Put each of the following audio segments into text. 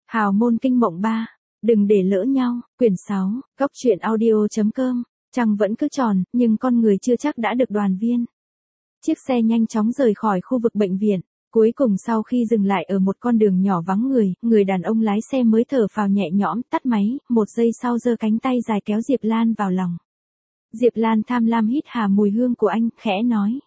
Hào môn kinh mộng 3. Đừng để lỡ nhau. Quyển 6. Góc truyện audio.com. Trăng vẫn cứ tròn, nhưng con người chưa chắc đã được đoàn viên. Chiếc xe nhanh chóng rời khỏi khu vực bệnh viện. Cuối cùng sau khi dừng lại ở một con đường nhỏ vắng người, người đàn ông lái xe mới thở phào nhẹ nhõm, tắt máy, một giây sau giơ cánh tay dài kéo Diệp Lan vào lòng. Diệp Lan tham lam hít hà mùi hương của anh, khẽ nói.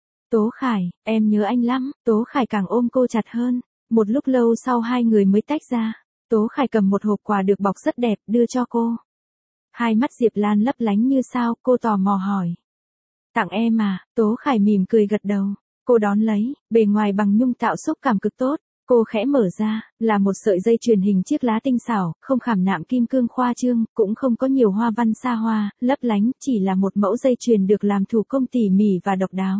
Tố Khải, em nhớ anh lắm. Tố Khải càng ôm cô chặt hơn. Một lúc lâu sau hai người mới tách ra. Tố Khải cầm một hộp quà được bọc rất đẹp, đưa cho cô. Hai mắt Diệp Lan lấp lánh như sao, cô tò mò hỏi. Tặng em à? Tố Khải mỉm cười gật đầu. Cô đón lấy, bề ngoài bằng nhung tạo xúc cảm cực tốt. Cô khẽ mở ra, là một sợi dây chuyền hình chiếc lá tinh xảo, không khảm nạm kim cương khoa trương, cũng không có nhiều hoa văn xa hoa, lấp lánh, chỉ là một mẫu dây chuyền được làm thủ công tỉ mỉ và độc đáo.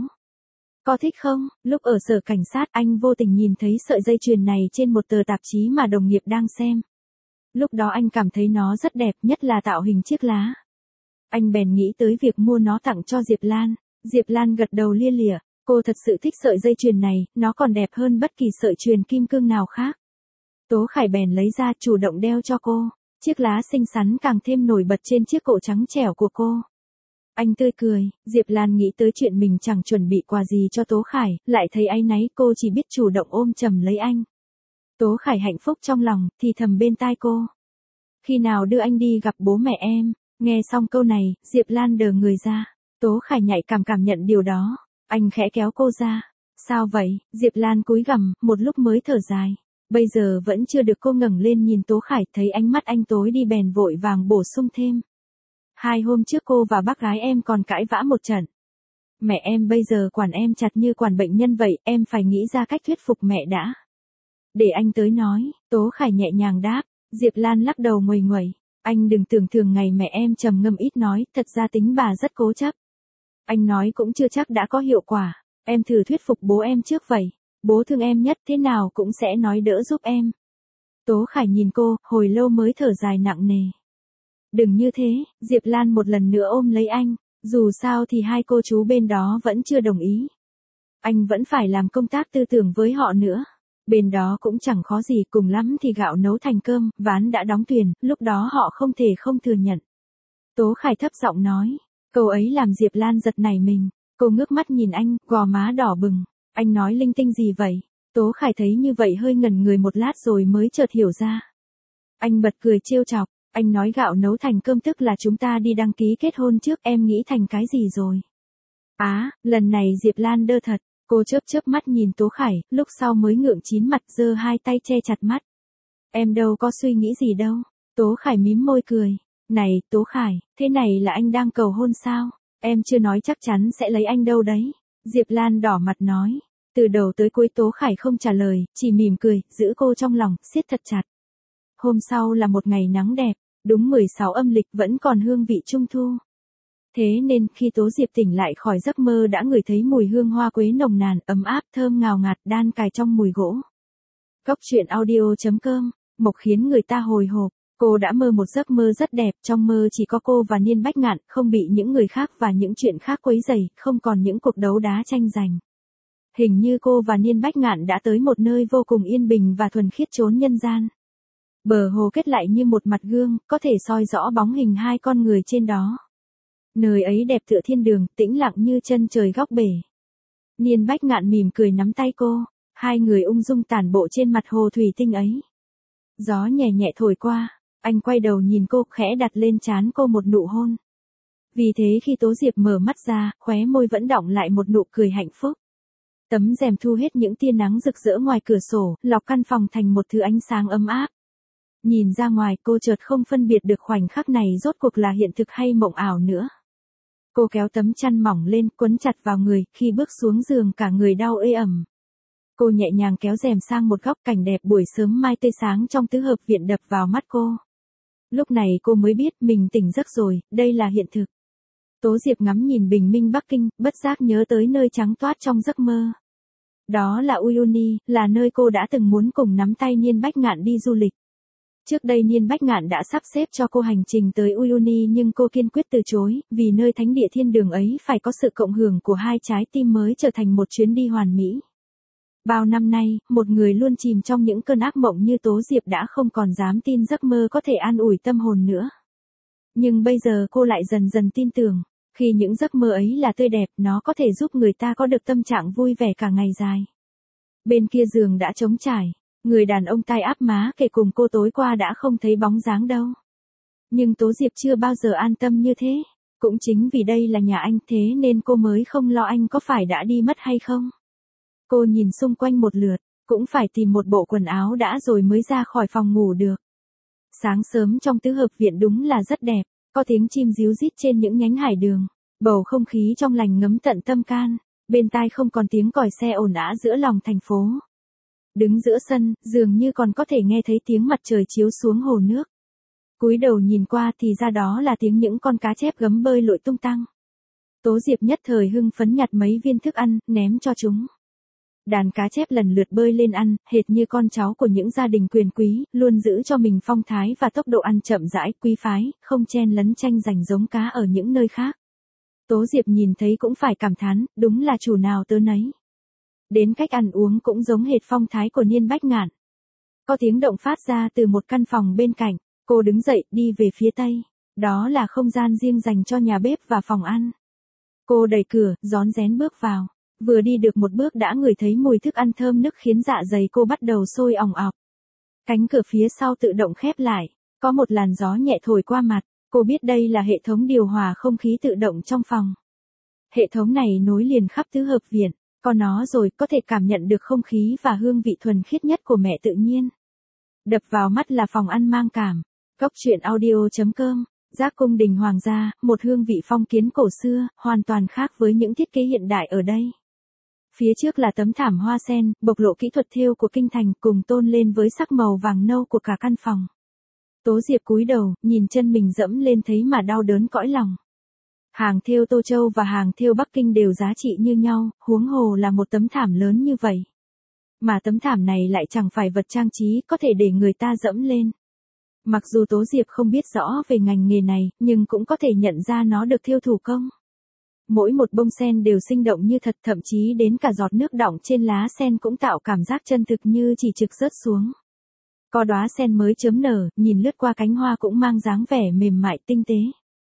Có thích không? Lúc ở sở cảnh sát anh vô tình nhìn thấy sợi dây chuyền này trên một tờ tạp chí mà đồng nghiệp đang xem. Lúc đó anh cảm thấy nó rất đẹp, nhất là tạo hình chiếc lá. Anh bèn nghĩ tới việc mua nó tặng cho Diệp Lan. Diệp Lan gật đầu lia lịa. Cô thật sự thích sợi dây chuyền này, nó còn đẹp hơn bất kỳ sợi chuyền kim cương nào khác. Tố Khải bèn lấy ra chủ động đeo cho cô. Chiếc lá xinh xắn càng thêm nổi bật trên chiếc cổ trắng trẻo của cô. Anh tươi cười, Diệp Lan nghĩ tới chuyện mình chẳng chuẩn bị quà gì cho Tố Khải, lại thấy áy náy, cô chỉ biết chủ động ôm chầm lấy anh. Tố Khải hạnh phúc trong lòng, thì thầm bên tai cô. Khi nào đưa anh đi gặp bố mẹ em? Nghe xong câu này, Diệp Lan đờ người ra. Tố Khải nhạy cảm nhận điều đó. Anh khẽ kéo cô ra. Sao vậy? Diệp Lan cúi gằm, một lúc mới thở dài. Bây giờ vẫn chưa được, cô ngẩng lên nhìn Tố Khải, thấy ánh mắt anh tối đi bèn vội vàng bổ sung thêm. 2 hôm trước cô và bác gái em còn cãi vã một trận. Mẹ em bây giờ quản em chặt như quản bệnh nhân vậy, em phải nghĩ ra cách thuyết phục mẹ đã. Để anh tới nói, Tố Khải nhẹ nhàng đáp. Diệp Lan lắc đầu nguầy nguẩy. Anh đừng tưởng thường ngày mẹ em trầm ngâm ít nói, thật ra tính bà rất cố chấp. Anh nói cũng chưa chắc đã có hiệu quả, em thử thuyết phục bố em trước vậy. Bố thương em nhất, thế nào cũng sẽ nói đỡ giúp em. Tố Khải nhìn cô, hồi lâu mới thở dài nặng nề. Đừng như thế, Diệp Lan một lần nữa ôm lấy anh, dù sao thì hai cô chú bên đó vẫn chưa đồng ý. Anh vẫn phải làm công tác tư tưởng với họ nữa. Bên đó cũng chẳng khó gì, cùng lắm thì gạo nấu thành cơm, ván đã đóng thuyền, lúc đó họ không thể không thừa nhận. Tố Khải thấp giọng nói, câu ấy làm Diệp Lan giật nảy mình. Cô ngước mắt nhìn anh, gò má đỏ bừng. Anh nói linh tinh gì vậy? Tố Khải thấy như vậy hơi ngẩn người một lát rồi mới chợt hiểu ra. Anh bật cười trêu chọc. Anh nói gạo nấu thành cơm tức là chúng ta đi đăng ký kết hôn trước, em nghĩ thành cái gì rồi? Lần này Diệp Lan đơ thật. Cô chớp mắt nhìn Tố Khải, lúc sau mới ngượng chín mặt, giơ hai tay che chặt mắt. Em đâu có suy nghĩ gì đâu. Tố Khải mím môi cười. Này, Tố Khải, thế này là anh đang cầu hôn sao? Em chưa nói chắc chắn sẽ lấy anh đâu đấy. Diệp Lan đỏ mặt nói. Từ đầu tới cuối Tố Khải không trả lời, chỉ mỉm cười, giữ cô trong lòng, siết thật chặt. Hôm sau là một ngày nắng đẹp, đúng 16 âm lịch, vẫn còn hương vị trung thu. Thế nên khi Tố Diệp tỉnh lại khỏi giấc mơ đã ngửi thấy mùi hương hoa quế nồng nàn, ấm áp, thơm ngào ngạt, đan cài trong mùi gỗ. Góc truyện audio.com. Mộc khiến người ta hồi hộp. Cô đã mơ một giấc mơ rất đẹp, trong mơ chỉ có cô và Niên Bách Ngạn, không bị những người khác và những chuyện khác quấy rầy, không còn những cuộc đấu đá tranh giành. Hình như cô và Niên Bách Ngạn đã tới một nơi vô cùng yên bình và thuần khiết chốn nhân gian. Bờ hồ kết lại như một mặt gương, có thể soi rõ bóng hình hai con người trên đó. Nơi ấy đẹp tựa thiên đường, tĩnh lặng như chân trời góc bể. Niên Bách Ngạn mỉm cười nắm tay cô, hai người ung dung tản bộ trên mặt hồ thủy tinh ấy. Gió nhẹ nhẹ thổi qua, anh quay đầu nhìn cô, khẽ đặt lên trán cô một nụ hôn. Vì thế khi Tố Diệp mở mắt ra, khóe môi vẫn đọng lại một nụ cười hạnh phúc. Tấm rèm thu hết những tia nắng rực rỡ ngoài cửa sổ, lọc căn phòng thành một thứ ánh sáng ấm áp. Nhìn ra ngoài, cô chợt không phân biệt được khoảnh khắc này rốt cuộc là hiện thực hay mộng ảo nữa. Cô kéo tấm chăn mỏng lên, quấn chặt vào người, khi bước xuống giường cả người đau ê ẩm. Cô nhẹ nhàng kéo rèm sang một góc, cảnh đẹp buổi sớm mai tươi sáng trong tứ hợp viện đập vào mắt cô. Lúc này cô mới biết mình tỉnh giấc rồi, đây là hiện thực. Tố Diệp ngắm nhìn bình minh Bắc Kinh, bất giác nhớ tới nơi trắng toát trong giấc mơ. Đó là Uyuni, là nơi cô đã từng muốn cùng nắm tay Niên Bách Ngạn đi du lịch. Trước đây Niên Bách Ngạn đã sắp xếp cho cô hành trình tới Uyuni nhưng cô kiên quyết từ chối, vì nơi thánh địa thiên đường ấy phải có sự cộng hưởng của hai trái tim mới trở thành một chuyến đi hoàn mỹ. Bao năm nay, một người luôn chìm trong những cơn ác mộng như Tố Diệp đã không còn dám tin giấc mơ có thể an ủi tâm hồn nữa. Nhưng bây giờ cô lại dần dần tin tưởng, khi những giấc mơ ấy là tươi đẹp, nó có thể giúp người ta có được tâm trạng vui vẻ cả ngày dài. Bên kia giường đã trống trải, người đàn ông tai áp má kể cùng cô tối qua đã không thấy bóng dáng đâu. Nhưng Tố Diệp chưa bao giờ an tâm như thế, cũng chính vì đây là nhà anh thế nên cô mới không lo anh có phải đã đi mất hay không. Cô nhìn xung quanh một lượt, cũng phải tìm một bộ quần áo đã rồi mới ra khỏi phòng ngủ được. Sáng sớm trong tứ hợp viện đúng là rất đẹp, có tiếng chim ríu rít trên những nhánh hải đường, bầu không khí trong lành ngấm tận tâm can, bên tai không còn tiếng còi xe ồn ào giữa lòng thành phố. Đứng giữa sân, dường như còn có thể nghe thấy tiếng mặt trời chiếu xuống hồ nước. Cúi đầu nhìn qua thì ra đó là tiếng những con cá chép gấm bơi lội tung tăng. Tố Diệp nhất thời hưng phấn nhặt mấy viên thức ăn, ném cho chúng. Đàn cá chép lần lượt bơi lên ăn, hệt như con cháu của những gia đình quyền quý, luôn giữ cho mình phong thái và tốc độ ăn chậm rãi, quý phái, không chen lấn tranh giành giống cá ở những nơi khác. Tố Diệp nhìn thấy cũng phải cảm thán, đúng là chủ nào tớ nấy. Đến cách ăn uống cũng giống hệt phong thái của Niên Bách Ngạn. Có tiếng động phát ra từ một căn phòng bên cạnh, cô đứng dậy, đi về phía tây. Đó là không gian riêng dành cho nhà bếp và phòng ăn. Cô đẩy cửa, rón rén bước vào. Vừa đi được một bước đã ngửi thấy mùi thức ăn thơm nức khiến dạ dày cô bắt đầu sôi ỏng ọc. Cánh cửa phía sau tự động khép lại, có một làn gió nhẹ thổi qua mặt, cô biết đây là hệ thống điều hòa không khí tự động trong phòng. Hệ thống này nối liền khắp tứ hợp viện, có nó rồi có thể cảm nhận được không khí và hương vị thuần khiết nhất của mẹ tự nhiên. Đập vào mắt là phòng ăn mang cảm. Góc truyện audio.com, Giác cung đình hoàng gia, một hương vị phong kiến cổ xưa, hoàn toàn khác với những thiết kế hiện đại ở đây. Phía trước là tấm thảm hoa sen, bộc lộ kỹ thuật thêu của kinh thành cùng tôn lên với sắc màu vàng nâu của cả căn phòng. Tố Diệp cúi đầu, nhìn chân mình dẫm lên thấy mà đau đớn cõi lòng. Hàng thêu Tô Châu và hàng thêu Bắc Kinh đều giá trị như nhau, huống hồ là một tấm thảm lớn như vậy. Mà tấm thảm này lại chẳng phải vật trang trí có thể để người ta dẫm lên. Mặc dù Tố Diệp không biết rõ về ngành nghề này, nhưng cũng có thể nhận ra nó được thêu thủ công. Mỗi một bông sen đều sinh động như thật, thậm chí đến cả giọt nước đọng trên lá sen cũng tạo cảm giác chân thực như chỉ trực rớt xuống. Có đóa sen mới chớm nở, nhìn lướt qua cánh hoa cũng mang dáng vẻ mềm mại tinh tế.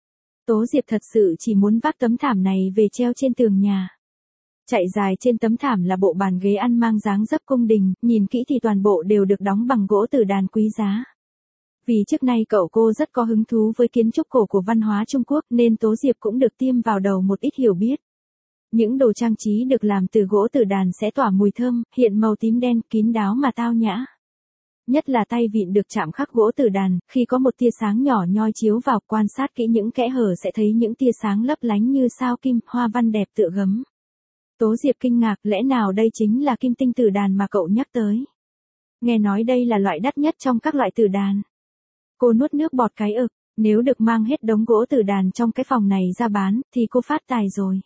Tố Diệp thật sự chỉ muốn vác tấm thảm này về treo trên tường nhà. Chạy dài trên tấm thảm là bộ bàn ghế ăn mang dáng dấp cung đình, nhìn kỹ thì toàn bộ đều được đóng bằng gỗ từ đàn quý giá. Vì trước nay cậu cô rất có hứng thú với kiến trúc cổ của văn hóa Trung Quốc nên Tố Diệp cũng được tiêm vào đầu một ít hiểu biết. Những đồ trang trí được làm từ gỗ từ đàn sẽ tỏa mùi thơm, hiện màu tím đen, kín đáo mà tao nhã. Nhất là tay vịn được chạm khắc gỗ từ đàn, khi có một tia sáng nhỏ nhoi chiếu vào, quan sát kỹ những kẽ hở sẽ thấy những tia sáng lấp lánh như sao kim, hoa văn đẹp tựa gấm. Tố Diệp kinh ngạc, lẽ nào đây chính là kim tinh tử đàn mà cậu nhắc tới? Nghe nói đây là loại đắt nhất trong các loại tử đàn. Cô nuốt nước bọt cái ực, nếu được mang hết đống gỗ tử đàn trong cái phòng này ra bán, thì cô phát tài rồi.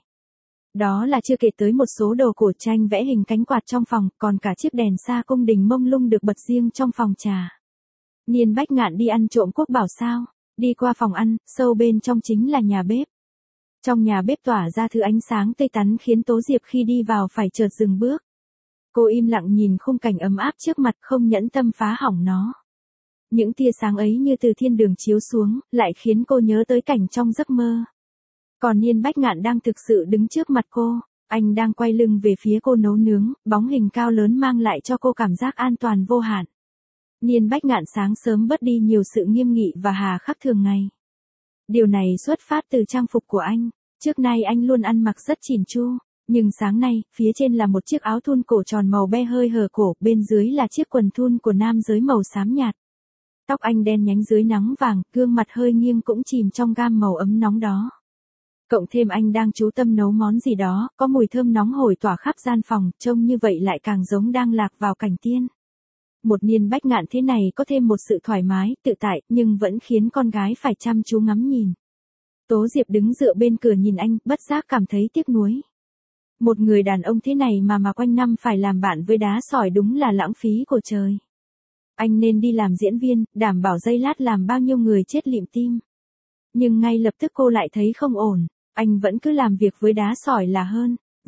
Đó là chưa kể tới một số đồ cổ tranh vẽ hình cánh quạt trong phòng, còn cả chiếc đèn xa cung đình mông lung được bật riêng trong phòng trà. Niên Bách Ngạn đi ăn trộm quốc bảo sao? Đi qua phòng ăn, sâu bên trong chính là nhà bếp. Trong nhà bếp tỏa ra thứ ánh sáng tươi tắn khiến Tố Diệp khi đi vào phải chợt dừng bước. Cô im lặng nhìn khung cảnh ấm áp trước mặt, không nhẫn tâm phá hỏng nó. Những tia sáng ấy như từ thiên đường chiếu xuống, lại khiến cô nhớ tới cảnh trong giấc mơ. Còn Niên Bách Ngạn đang thực sự đứng trước mặt cô, anh đang quay lưng về phía cô nấu nướng, bóng hình cao lớn mang lại cho cô cảm giác an toàn vô hạn. Niên Bách Ngạn sáng sớm bớt đi nhiều sự nghiêm nghị và hà khắc thường ngày. Điều này xuất phát từ trang phục của anh, trước nay anh luôn ăn mặc rất chỉn chu, nhưng sáng nay, phía trên là một chiếc áo thun cổ tròn màu be hơi hở cổ, bên dưới là chiếc quần thun của nam giới màu xám nhạt. Tóc anh đen nhánh dưới nắng vàng, gương mặt hơi nghiêng cũng chìm trong gam màu ấm nóng đó. Cộng thêm anh đang chú tâm nấu món gì đó, có mùi thơm nóng hổi tỏa khắp gian phòng, trông như vậy lại càng giống đang lạc vào cảnh tiên. Một Niên Bách Ngạn thế này có thêm một sự thoải mái, tự tại, nhưng vẫn khiến con gái phải chăm chú ngắm nhìn. Tố Diệp đứng dựa bên cửa nhìn anh, bất giác cảm thấy tiếc nuối. Một người đàn ông thế này mà quanh năm phải làm bạn với đá sỏi đúng là lãng phí của trời. Anh nên đi làm diễn viên, đảm bảo giây lát làm bao nhiêu người chết lịm tim. Nhưng ngay lập tức cô lại thấy không ổn, anh vẫn cứ làm việc với đá sỏi là hơn.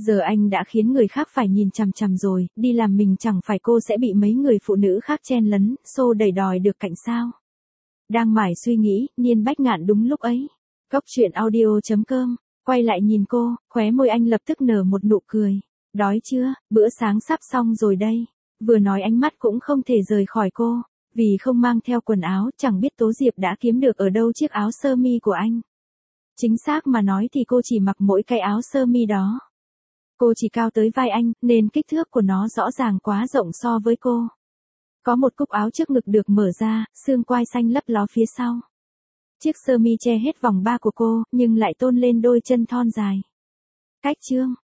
Giờ anh đã khiến người khác phải nhìn chằm chằm rồi, đi làm mình chẳng phải cô sẽ bị mấy người phụ nữ khác chen lấn, xô đẩy đòi được cạnh sao. Đang mải suy nghĩ, Niên Bách Ngạn đúng lúc ấy. Cốc truyện audio.com, quay lại nhìn cô, khóe môi anh lập tức nở một nụ cười. Đói chưa, bữa sáng sắp xong rồi đây. Vừa nói ánh mắt cũng không thể rời khỏi cô. Vì không mang theo quần áo, chẳng biết Tố Diệp đã kiếm được ở đâu chiếc áo sơ mi của anh. Chính xác mà nói thì cô chỉ mặc mỗi cái áo sơ mi đó. Cô chỉ cao tới vai anh, nên kích thước của nó rõ ràng quá rộng so với cô. Có một cúc áo trước ngực được mở ra, xương quai xanh lấp ló phía sau. Chiếc sơ mi che hết vòng ba của cô, nhưng lại tôn lên đôi chân thon dài. Cách chương